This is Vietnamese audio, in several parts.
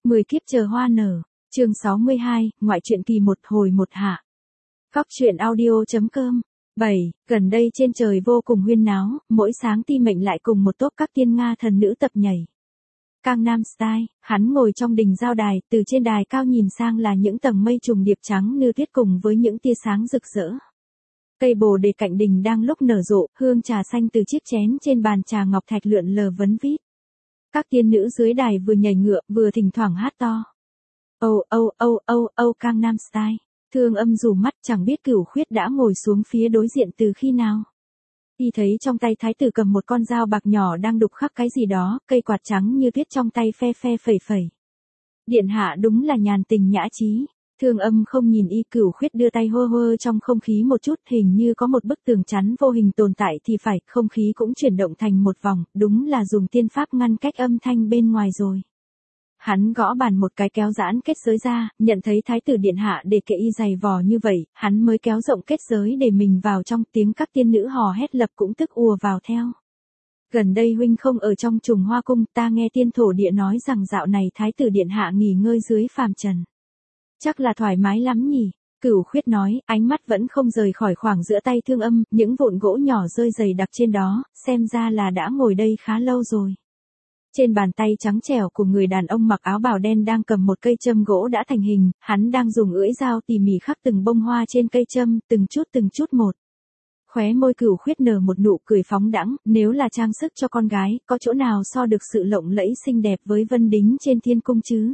10 kiếp chờ hoa nở, chương 62, ngoại truyện kỳ 1 hồi 1 hạ. Góc truyện audio.com 7. Gần đây trên trời vô cùng huyên náo, mỗi sáng Ti Mệnh lại cùng một tốp các tiên Nga thần nữ tập nhảy. Gangnam Style, hắn ngồi trong đình giao đài, từ trên đài cao nhìn sang là những tầng mây trùng điệp trắng như tuyết cùng với những tia sáng rực rỡ. Cây bồ đề cạnh đình đang lúc nở rộ, hương trà xanh từ chiếc chén trên bàn trà ngọc thạch lượn lờ vấn vít. Các tiên nữ dưới đài vừa nhảy ngựa, vừa thỉnh thoảng hát to. Gangnam Style. Thương Âm rủ mắt, chẳng biết Cửu Khuyết đã ngồi xuống phía đối diện từ khi nào. Y thấy trong tay thái tử cầm một con dao bạc nhỏ đang đục khắc cái gì đó, cây quạt trắng như tuyết trong tay phe phe phẩy phẩy. Điện hạ đúng là nhàn tình nhã trí. Thương Âm không nhìn Y. Cửu Khuyết đưa tay hơ hơ trong không khí một chút, hình như có một bức tường chắn vô hình tồn tại thì phải, không khí cũng chuyển động thành một vòng, đúng là dùng tiên pháp ngăn cách âm thanh bên ngoài rồi. Hắn gõ bàn một cái kéo giãn kết giới ra, nhận thấy thái tử điện hạ để kệ Y dày vò như vậy, hắn mới kéo rộng kết giới để mình vào trong, tiếng các tiên nữ hò hét lập cũng tức ùa vào theo. Gần đây huynh không ở trong Trùng Hoa cung, ta nghe tiên thổ địa nói rằng dạo này thái tử điện hạ nghỉ ngơi dưới phàm trần. Chắc là thoải mái lắm nhỉ? Cửu Khuyết nói, ánh mắt vẫn không rời khỏi khoảng giữa tay Thương Âm, những vụn gỗ nhỏ rơi dày đặc trên đó, xem ra là đã ngồi đây khá lâu rồi. Trên bàn tay trắng trẻo của người đàn ông mặc áo bào đen đang cầm một cây châm gỗ đã thành hình, hắn đang dùng lưỡi dao tỉ mỉ khắc từng bông hoa trên cây châm, từng chút một. Khóe môi Cửu Khuyết nở một nụ cười phóng đãng, nếu là trang sức cho con gái, có chỗ nào so được sự lộng lẫy xinh đẹp với vân đính trên thiên cung chứ?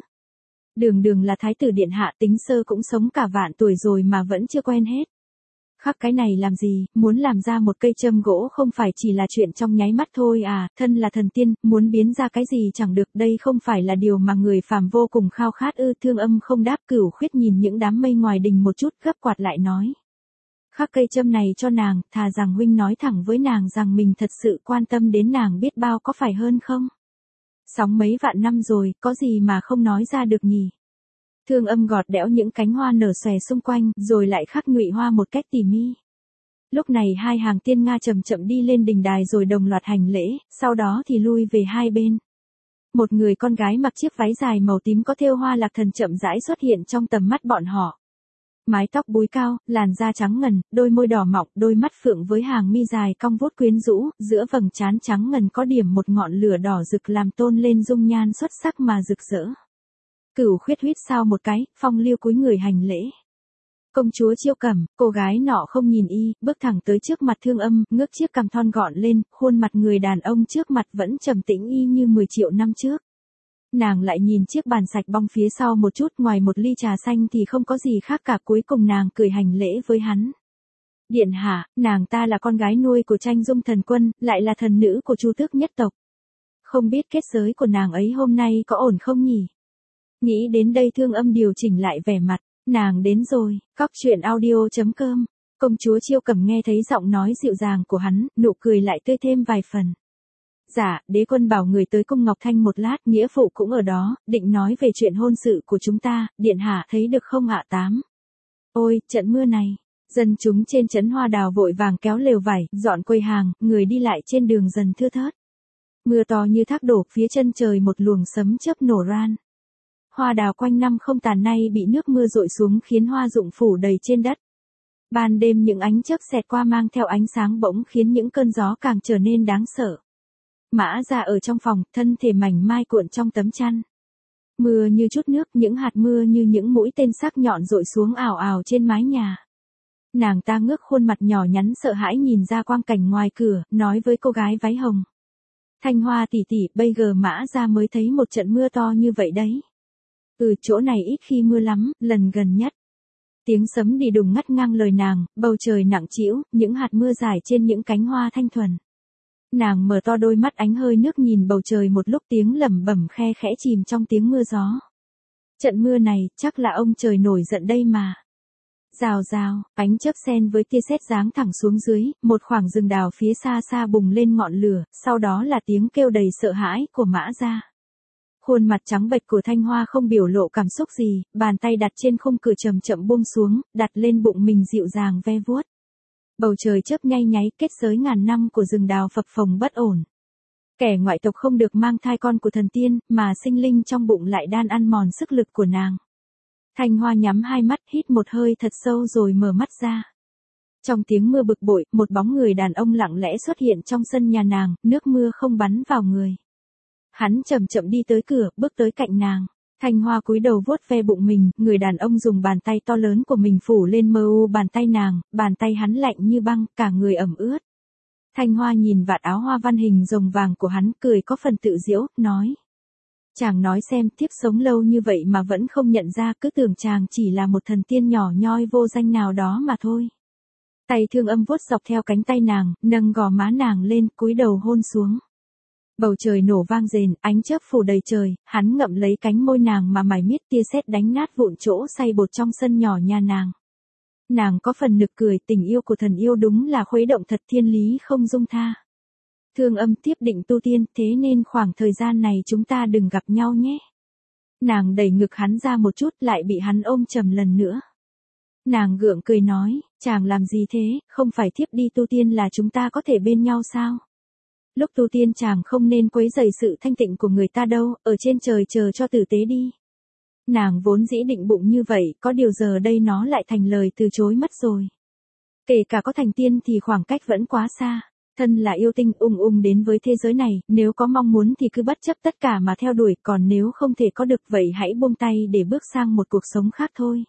Đường là thái tử điện hạ, tính sơ cũng sống cả vạn tuổi rồi mà vẫn chưa quen hết. Khắc cái này làm gì, muốn làm ra một cây châm gỗ không phải chỉ là chuyện trong nháy mắt thôi à, thân là thần tiên, muốn biến ra cái gì chẳng được, đây không phải là điều mà người phàm vô cùng khao khát ư? Thương Âm không đáp. Cửu Khuyết nhìn những đám mây ngoài đình một chút, gấp quạt lại nói. Khắc cây châm này cho nàng, thà rằng huynh nói thẳng với nàng rằng mình thật sự quan tâm đến nàng biết bao có phải hơn không? Sống mấy vạn năm rồi, có gì mà không nói ra được nhỉ? Thương Âm gọt đẽo những cánh hoa nở xòe xung quanh, rồi lại khắc ngụy hoa một cách tỉ mỉ. Lúc này hai hàng tiên Nga chậm chậm đi lên đình đài rồi đồng loạt hành lễ, sau đó thì lui về hai bên. Một người con gái mặc chiếc váy dài màu tím có thêu hoa lạc thần chậm rãi xuất hiện trong tầm mắt bọn họ. Mái tóc búi cao, làn da trắng ngần, đôi môi đỏ mọng, đôi mắt phượng với hàng mi dài cong vuốt quyến rũ, giữa vầng trán trắng ngần có điểm một ngọn lửa đỏ rực làm tôn lên dung nhan xuất sắc mà rực rỡ. Cửu Khuyết huýt sao một cái, phong lưu cúi người hành lễ. Công chúa Chiêu Cẩm, cô gái nọ không nhìn Y, bước thẳng tới trước mặt Thương Âm, ngước chiếc cằm thon gọn lên, khuôn mặt người đàn ông trước mặt vẫn trầm tĩnh y như 10 triệu năm trước. Nàng lại nhìn chiếc bàn sạch bong phía sau một chút, ngoài một ly trà xanh thì không có gì khác cả, cuối cùng nàng cười hành lễ với hắn. Điện hạ, nàng ta là con gái nuôi của Tranh Dung thần quân, lại là thần nữ của Chu Tước nhất tộc. Không biết kết giới của nàng ấy hôm nay có ổn không nhỉ? Nghĩ đến đây Thương Âm điều chỉnh lại vẻ mặt, nàng đến rồi. Góc truyện audio.com. Công chúa Chiêu Cẩm nghe thấy giọng nói dịu dàng của hắn, nụ cười lại tươi thêm vài phần. Dạ, đế quân bảo người tới cung Ngọc Thanh một lát, nghĩa phụ cũng ở đó, định nói về chuyện hôn sự của chúng ta, điện hạ thấy được không ạ? 8. Ôi, trận mưa này. Dân chúng trên trấn Hoa Đào vội vàng kéo lều vải, dọn quầy hàng, người đi lại trên đường dần thưa thớt. Mưa to như thác đổ, phía chân trời một luồng sấm chớp nổ ran. Hoa đào quanh năm không tàn nay bị nước mưa dội xuống khiến hoa rụng phủ đầy trên đất. Ban đêm những ánh chớp xẹt qua mang theo ánh sáng bỗng khiến những cơn gió càng trở nên đáng sợ. Mã Gia ở trong phòng, thân thể mảnh mai cuộn trong tấm chăn. Mưa như chút nước, những hạt mưa như những mũi tên sắc nhọn dội xuống ào ào trên mái nhà. Nàng ta ngước khuôn mặt nhỏ nhắn sợ hãi nhìn ra quang cảnh ngoài cửa, nói với cô gái váy hồng. Thanh Hoa tỷ tỷ, bây giờ Mã Gia mới thấy một trận mưa to như vậy đấy. Chỗ này ít khi mưa lắm, lần gần nhất. Tiếng sấm đi đùng ngắt ngang lời nàng, bầu trời nặng trĩu, những hạt mưa rải trên những cánh hoa thanh thuần. Nàng mở to đôi mắt ánh hơi nước nhìn bầu trời một lúc, tiếng lẩm bẩm khe khẽ chìm trong tiếng mưa gió. Trận mưa này, chắc là ông trời nổi giận đây mà. Rào rào, ánh chớp sen với tia sét giáng thẳng xuống dưới, một khoảng rừng đào phía xa xa bùng lên ngọn lửa, sau đó là tiếng kêu đầy sợ hãi của Mã Gia. Khuôn mặt trắng bệch của Thanh Hoa không biểu lộ cảm xúc gì, bàn tay đặt trên khung cửa chậm chậm buông xuống, đặt lên bụng mình dịu dàng ve vuốt. Bầu trời chớp nhay nháy, kết giới ngàn năm của rừng đào phập phồng bất ổn. Kẻ ngoại tộc không được mang thai con của thần tiên, mà sinh linh trong bụng lại đan ăn mòn sức lực của nàng. Thanh Hoa nhắm hai mắt, hít một hơi thật sâu rồi mở mắt ra. Trong tiếng mưa bực bội, một bóng người đàn ông lặng lẽ xuất hiện trong sân nhà nàng, nước mưa không bắn vào người. Hắn chậm chậm đi tới cửa, bước tới cạnh nàng. Thanh Hoa cúi đầu vuốt ve bụng mình, người đàn ông dùng bàn tay to lớn của mình phủ lên mờ u bàn tay nàng, bàn tay hắn lạnh như băng, cả người ẩm ướt. Thanh Hoa nhìn vạt áo hoa văn hình rồng vàng của hắn, cười có phần tự giễu, nói. Chàng nói xem, thiếp sống lâu như vậy mà vẫn không nhận ra, cứ tưởng chàng chỉ là một thần tiên nhỏ nhoi vô danh nào đó mà thôi. Tay Thương Âm vuốt dọc theo cánh tay nàng, nâng gò má nàng lên, cúi đầu hôn xuống. Bầu trời nổ vang rền, ánh chớp phủ đầy trời, hắn ngậm lấy cánh môi nàng mà mải miết, tia sét đánh nát vụn chỗ xay bột trong sân nhỏ nhà nàng. Nàng có phần nực cười, tình yêu của thần yêu đúng là khuấy động thật, thiên lý không dung tha. Thương Âm tiếp định tu tiên, thế nên khoảng thời gian này chúng ta đừng gặp nhau nhé. Nàng đẩy ngực hắn ra một chút, lại bị hắn ôm chầm lần nữa. Nàng gượng cười nói, chàng làm gì thế, không phải thiếp đi tu tiên là chúng ta có thể bên nhau sao? Lúc tu tiên chàng không nên quấy rầy sự thanh tịnh của người ta đâu, ở trên trời chờ cho tử tế đi. Nàng vốn dĩ định bụng như vậy, có điều giờ đây nó lại thành lời từ chối mất rồi. Kể cả có thành tiên thì khoảng cách vẫn quá xa. Thân là yêu tinh ung đến với thế giới này, nếu có mong muốn thì cứ bất chấp tất cả mà theo đuổi, còn nếu không thể có được vậy hãy buông tay để bước sang một cuộc sống khác thôi.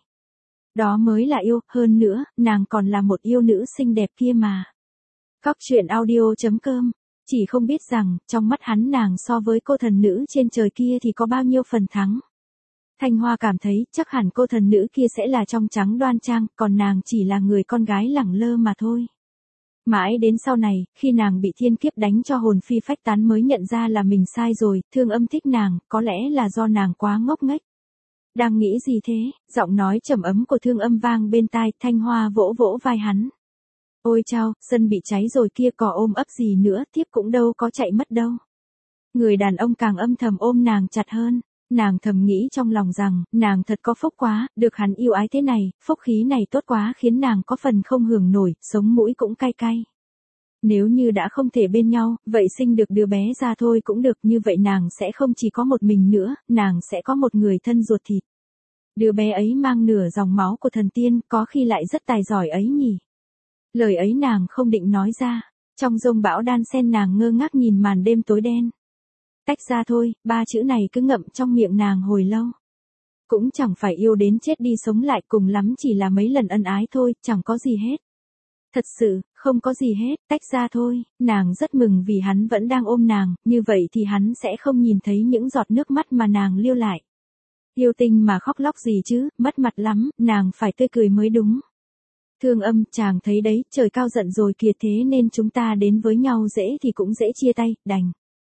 Đó mới là yêu, hơn nữa, nàng còn là một yêu nữ xinh đẹp kia mà. Cóc truyện audio.com. Chỉ không biết rằng, trong mắt hắn nàng so với cô thần nữ trên trời kia thì có bao nhiêu phần thắng. Thanh Hoa cảm thấy, chắc hẳn cô thần nữ kia sẽ là trong trắng đoan trang, còn nàng chỉ là người con gái lẳng lơ mà thôi. Mãi đến sau này, khi nàng bị thiên kiếp đánh cho hồn phi phách tán mới nhận ra là mình sai rồi, Thương Âm thích nàng, có lẽ là do nàng quá ngốc nghếch. Đang nghĩ gì thế? Giọng nói trầm ấm của Thương Âm vang bên tai, Thanh Hoa vỗ vỗ vai hắn. Ôi chao, sân bị cháy rồi kia, có ôm ấp gì nữa, thiếp cũng đâu có chạy mất đâu. Người đàn ông càng âm thầm ôm nàng chặt hơn. Nàng thầm nghĩ trong lòng rằng, nàng thật có phúc quá, được hắn yêu ái thế này, phúc khí này tốt quá khiến nàng có phần không hưởng nổi, sống mũi cũng cay cay. Nếu như đã không thể bên nhau, vậy sinh được đứa bé ra thôi cũng được, như vậy nàng sẽ không chỉ có một mình nữa, nàng sẽ có một người thân ruột thịt. Đứa bé ấy mang nửa dòng máu của thần tiên, có khi lại rất tài giỏi ấy nhỉ. Lời ấy nàng không định nói ra, trong dông bão đan xen nàng ngơ ngác nhìn màn đêm tối đen. Tách ra thôi, ba chữ này cứ ngậm trong miệng nàng hồi lâu. Cũng chẳng phải yêu đến chết đi sống lại, cùng lắm chỉ là mấy lần ân ái thôi, chẳng có gì hết. Thật sự, không có gì hết, tách ra thôi, nàng rất mừng vì hắn vẫn đang ôm nàng, như vậy thì hắn sẽ không nhìn thấy những giọt nước mắt mà nàng lưu lại. Yêu tinh mà khóc lóc gì chứ, mất mặt lắm, nàng phải tươi cười mới đúng. Thương Âm, chàng thấy đấy, trời cao giận rồi kìa, thế nên chúng ta đến với nhau dễ thì cũng dễ chia tay, đành.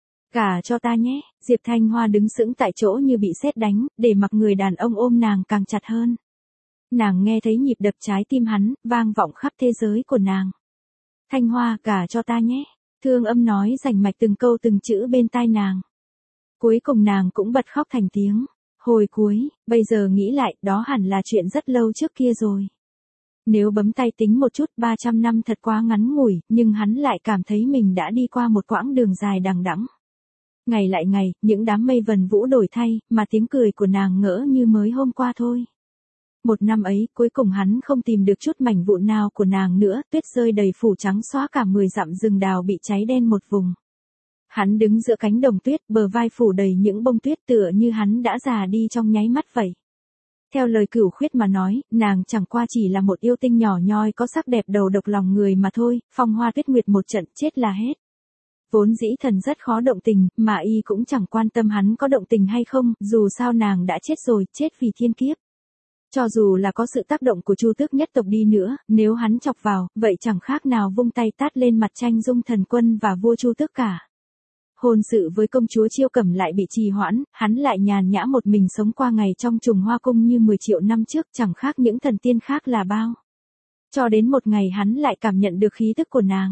Gả cho ta nhé, Diệp Thanh Hoa đứng sững tại chỗ như bị sét đánh, để mặc người đàn ông ôm nàng càng chặt hơn. Nàng nghe thấy nhịp đập trái tim hắn, vang vọng khắp thế giới của nàng. Thanh Hoa, gả cho ta nhé. Thương Âm nói rành mạch từng câu từng chữ bên tai nàng. Cuối cùng nàng cũng bật khóc thành tiếng. Hồi cuối, bây giờ nghĩ lại, đó hẳn là chuyện rất lâu trước kia rồi. Nếu bấm tay tính một chút, 300 năm thật quá ngắn ngủi, nhưng hắn lại cảm thấy mình đã đi qua một quãng đường dài đằng đẵng. Ngày lại ngày, những đám mây vần vũ đổi thay, mà tiếng cười của nàng ngỡ như mới hôm qua thôi. Một năm ấy, cuối cùng hắn không tìm được chút mảnh vụn nào của nàng nữa, tuyết rơi đầy phủ trắng xóa cả 10 dặm rừng đào bị cháy đen một vùng. Hắn đứng giữa cánh đồng tuyết, bờ vai phủ đầy những bông tuyết tựa như hắn đã già đi trong nháy mắt vậy. Theo lời Cửu Khuyết mà nói, nàng chẳng qua chỉ là một yêu tinh nhỏ nhoi có sắc đẹp đầu độc lòng người mà thôi, phong hoa tuyết nguyệt một trận chết là hết. Vốn dĩ thần rất khó động tình, mà y cũng chẳng quan tâm hắn có động tình hay không, dù sao nàng đã chết rồi, chết vì thiên kiếp. Cho dù là có sự tác động của Chu Tước nhất tộc đi nữa, nếu hắn chọc vào, vậy chẳng khác nào vung tay tát lên mặt Tranh Dung Thần Quân và vua Chu Tước cả. Hôn sự với công chúa Chiêu Cẩm lại bị trì hoãn, hắn lại nhàn nhã một mình sống qua ngày trong Trùng Hoa Cung như 10 triệu năm trước, chẳng khác những thần tiên khác là bao. Cho đến một ngày hắn lại cảm nhận được khí tức của nàng.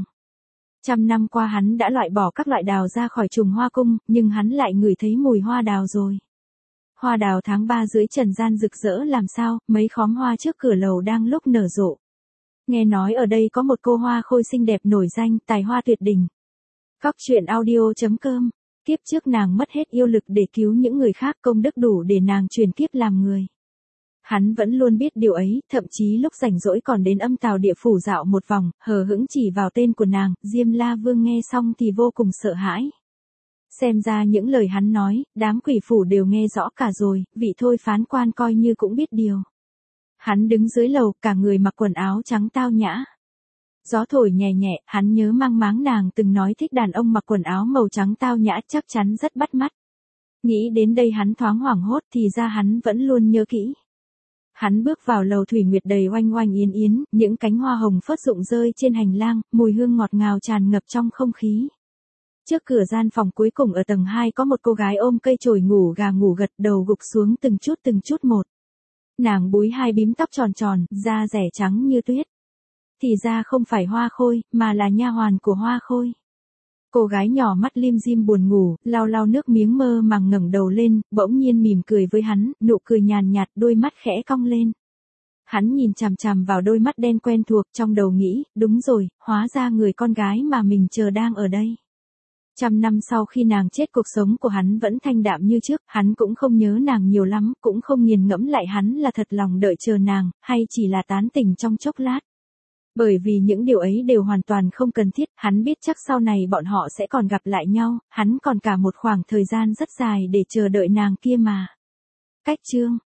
100 năm qua hắn đã loại bỏ các loại đào ra khỏi Trùng Hoa Cung, nhưng hắn lại ngửi thấy mùi hoa đào rồi. Hoa đào tháng 3 dưới trần gian rực rỡ làm sao, mấy khóm hoa trước cửa lầu đang lúc nở rộ. Nghe nói ở đây có một cô hoa khôi xinh đẹp nổi danh, tài hoa tuyệt đỉnh. Cóc truyện audio.com. Kiếp trước nàng mất hết yêu lực để cứu những người khác, công đức đủ để nàng chuyển kiếp làm người. Hắn vẫn luôn biết điều ấy, thậm chí lúc rảnh rỗi còn đến Âm Tào Địa Phủ dạo một vòng, hờ hững chỉ vào tên của nàng. Diêm La Vương nghe xong thì vô cùng sợ hãi. Xem ra những lời hắn nói, đám quỷ phủ đều nghe rõ cả rồi, vị thôi phán quan coi như cũng biết điều. Hắn đứng dưới lầu, cả người mặc quần áo trắng tao nhã. Gió thổi nhẹ nhẹ, hắn nhớ mang máng nàng từng nói thích đàn ông mặc quần áo màu trắng tao nhã, chắc chắn rất bắt mắt. Nghĩ đến đây hắn thoáng hoảng hốt, thì ra hắn vẫn luôn nhớ kỹ. Hắn bước vào lầu thủy nguyệt đầy oanh oanh yến yến, những cánh hoa hồng phớt rụng rơi trên hành lang, mùi hương ngọt ngào tràn ngập trong không khí. Trước cửa gian phòng cuối cùng ở tầng 2 có một cô gái ôm cây chổi ngủ gà ngủ gật, đầu gục xuống từng chút một. Nàng búi hai bím tóc tròn tròn, da rẻ trắng như tuyết. Thì ra không phải Hoa Khôi, mà là nha hoàn của Hoa Khôi. Cô gái nhỏ mắt lim dim buồn ngủ, lau lau nước miếng mơ màng ngẩng đầu lên, bỗng nhiên mỉm cười với hắn, nụ cười nhàn nhạt, đôi mắt khẽ cong lên. Hắn nhìn chằm chằm vào đôi mắt đen quen thuộc, trong đầu nghĩ, đúng rồi, hóa ra người con gái mà mình chờ đang ở đây. 100 năm sau khi nàng chết, cuộc sống của hắn vẫn thanh đạm như trước, hắn cũng không nhớ nàng nhiều lắm, cũng không nghiền ngẫm lại hắn là thật lòng đợi chờ nàng, hay chỉ là tán tỉnh trong chốc lát. Bởi vì những điều ấy đều hoàn toàn không cần thiết, hắn biết chắc sau này bọn họ sẽ còn gặp lại nhau, hắn còn cả một khoảng thời gian rất dài để chờ đợi nàng kia mà. Cách chương